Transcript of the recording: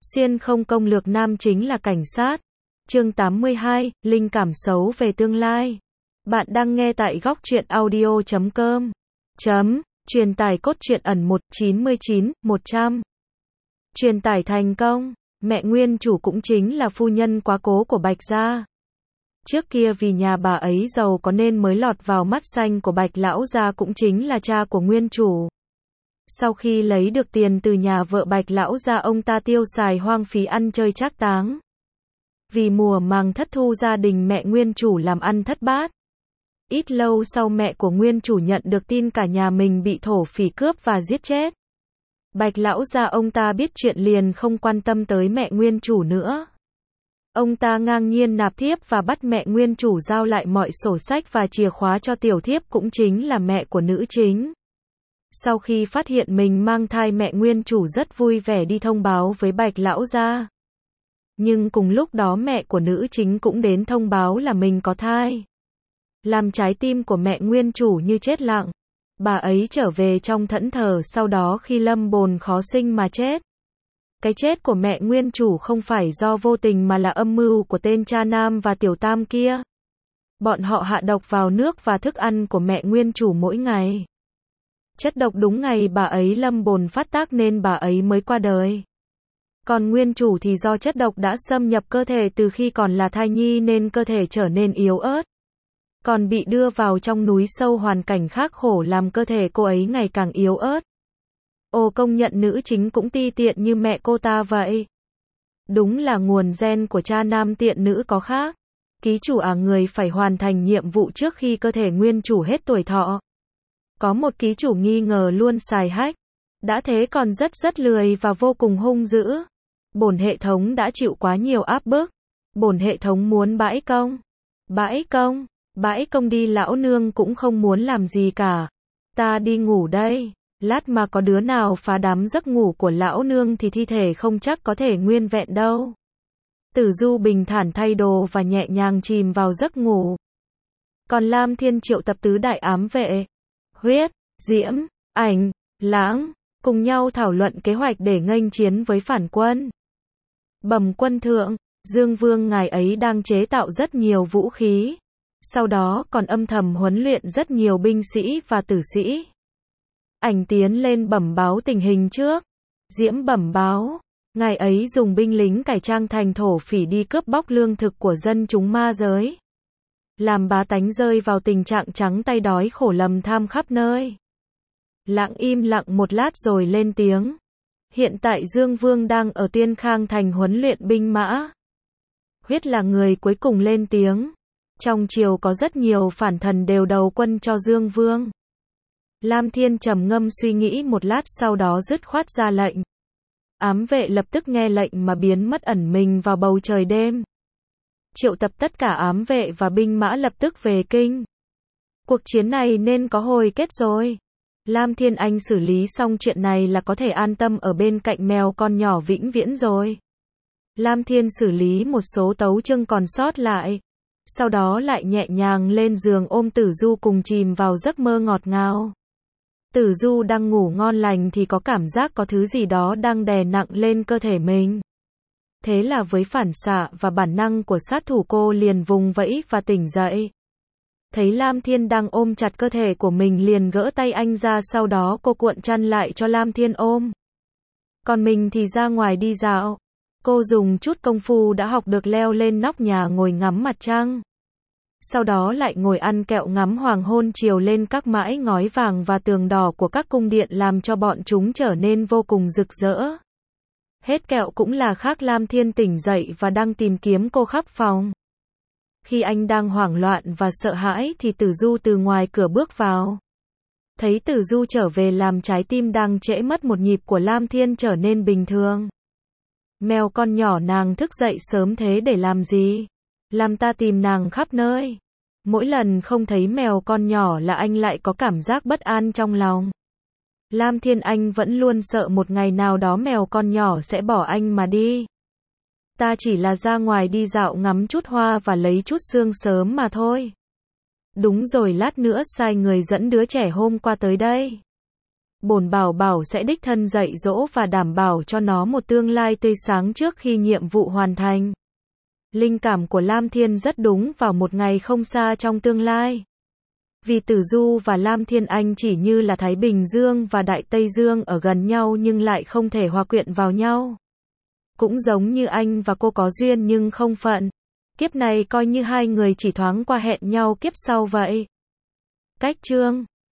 Xuyên không công lược nam chính là cảnh sát. Chương 82, linh cảm xấu về tương lai. Bạn đang nghe tại góc truyện audio.com. Truyền tải cốt truyện ẩn 199-100. Truyền tải thành công. Mẹ nguyên chủ cũng chính là phu nhân quá cố của Bạch gia. Trước kia vì nhà bà ấy giàu có nên mới lọt vào mắt xanh của Bạch lão gia, cũng chính là cha của nguyên chủ. Sau khi lấy được tiền từ nhà vợ Bạch lão gia, ông ta tiêu xài hoang phí, ăn chơi trác táng. Vì mùa màng thất thu, gia đình mẹ nguyên chủ làm ăn thất bát. Ít lâu sau, mẹ của nguyên chủ nhận được tin cả nhà mình bị thổ phỉ cướp và giết chết. Bạch lão gia ông ta biết chuyện liền không quan tâm tới mẹ nguyên chủ nữa. Ông ta ngang nhiên nạp thiếp và bắt mẹ nguyên chủ giao lại mọi sổ sách và chìa khóa cho tiểu thiếp, cũng chính là mẹ của nữ chính. Sau khi phát hiện mình mang thai, mẹ nguyên chủ rất vui vẻ đi thông báo với Bạch lão gia. Nhưng cùng lúc đó mẹ của nữ chính cũng đến thông báo là mình có thai. Làm trái tim của mẹ nguyên chủ như chết lặng. Bà ấy trở về trong thẫn thờ sau đó khi lâm bồn khó sinh mà chết. Cái chết của mẹ nguyên chủ không phải do vô tình mà là âm mưu của tên cha nam và tiểu tam kia. Bọn họ hạ độc vào nước và thức ăn của mẹ nguyên chủ mỗi ngày. Chất độc đúng ngày bà ấy lâm bồn phát tác nên bà ấy mới qua đời. Còn nguyên chủ thì do chất độc đã xâm nhập cơ thể từ khi còn là thai nhi nên cơ thể trở nên yếu ớt. Còn bị đưa vào trong núi sâu, hoàn cảnh khắc khổ làm cơ thể cô ấy ngày càng yếu ớt. Ồ, công nhận nữ chính cũng ti tiện như mẹ cô ta vậy. Đúng là nguồn gen của cha nam tiện nữ có khác. Ký chủ người phải hoàn thành nhiệm vụ trước khi cơ thể nguyên chủ hết tuổi thọ. Có một ký chủ nghi ngờ luôn xài hack. Đã thế còn rất lười và vô cùng hung dữ. Bổn hệ thống đã chịu quá nhiều áp bức. Bổn hệ thống muốn bãi công. Bãi công đi, lão nương cũng không muốn làm gì cả. Ta đi ngủ đây. Lát mà có đứa nào phá đám giấc ngủ của lão nương thì thi thể không chắc có thể nguyên vẹn đâu. Tử Du bình thản thay đồ và nhẹ nhàng chìm vào giấc ngủ. Còn Lam Thiên triệu tập tứ đại ám vệ, Huyết, Diễm, Ảnh, Lãng, cùng nhau thảo luận kế hoạch để nghênh chiến với phản quân. Bẩm quân thượng, Dương Vương ngài ấy đang chế tạo rất nhiều vũ khí. Sau đó còn âm thầm huấn luyện rất nhiều binh sĩ và tử sĩ. Ảnh tiến lên bẩm báo tình hình trước. Diễm bẩm báo, ngài ấy dùng binh lính cải trang thành thổ phỉ đi cướp bóc lương thực của dân chúng ma giới. Làm bá tánh rơi vào tình trạng trắng tay đói khổ lầm than khắp nơi. Lãng im lặng một lát rồi lên tiếng. Hiện tại Dương Vương đang ở Tiên Khang thành huấn luyện binh mã. Huyết là người cuối cùng lên tiếng. Trong triều có rất nhiều phản thần đều đầu quân cho Dương Vương. Lam Thiên trầm ngâm suy nghĩ một lát sau đó dứt khoát ra lệnh. Ám vệ lập tức nghe lệnh mà biến mất, ẩn mình vào bầu trời đêm. Triệu tập tất cả ám vệ và binh mã lập tức về kinh. Cuộc chiến này nên có hồi kết rồi. Lam Thiên Anh xử lý xong chuyện này là có thể an tâm ở bên cạnh mèo con nhỏ vĩnh viễn rồi. Lam Thiên xử lý một số tấu chương còn sót lại. Sau đó lại nhẹ nhàng lên giường ôm Tử Du cùng chìm vào giấc mơ ngọt ngào. Tử Du đang ngủ ngon lành thì có cảm giác có thứ gì đó đang đè nặng lên cơ thể mình. Thế là với phản xạ và bản năng của sát thủ, cô liền vùng vẫy và tỉnh dậy. Thấy Lam Thiên đang ôm chặt cơ thể của mình liền gỡ tay anh ra, sau đó cô cuộn chăn lại cho Lam Thiên ôm. Còn mình thì ra ngoài đi dạo. Cô dùng chút công phu đã học được leo lên nóc nhà ngồi ngắm mặt trăng. Sau đó lại ngồi ăn kẹo ngắm hoàng hôn chiều lên các mái ngói vàng và tường đỏ của các cung điện, làm cho bọn chúng trở nên vô cùng rực rỡ. Hết kẹo cũng là khác. Lam Thiên tỉnh dậy và đang tìm kiếm cô khắp phòng. Khi anh đang hoảng loạn và sợ hãi thì Tử Du từ ngoài cửa bước vào. Thấy Tử Du trở về làm trái tim đang trễ mất một nhịp của Lam Thiên trở nên bình thường. Mèo con nhỏ, nàng thức dậy sớm thế để làm gì? Làm ta tìm nàng khắp nơi. Mỗi lần không thấy mèo con nhỏ là anh lại có cảm giác bất an trong lòng. Lam Thiên Anh vẫn luôn sợ một ngày nào đó mèo con nhỏ sẽ bỏ anh mà đi. Ta chỉ là ra ngoài đi dạo ngắm chút hoa và lấy chút sương sớm mà thôi. Đúng rồi, lát nữa sai người dẫn đứa trẻ hôm qua tới đây. bổn bảo bảo sẽ đích thân dạy dỗ và đảm bảo cho nó một tương lai tươi sáng trước khi nhiệm vụ hoàn thành. Linh cảm của Lam Thiên rất đúng vào một ngày không xa trong tương lai. Vì Tử Du và Lam Thiên Anh chỉ như là Thái Bình Dương và Đại Tây Dương ở gần nhau nhưng lại không thể hòa quyện vào nhau. Cũng giống như anh và cô có duyên nhưng không phận. Kiếp này coi như hai người chỉ thoáng qua hẹn nhau kiếp sau vậy. Cách chương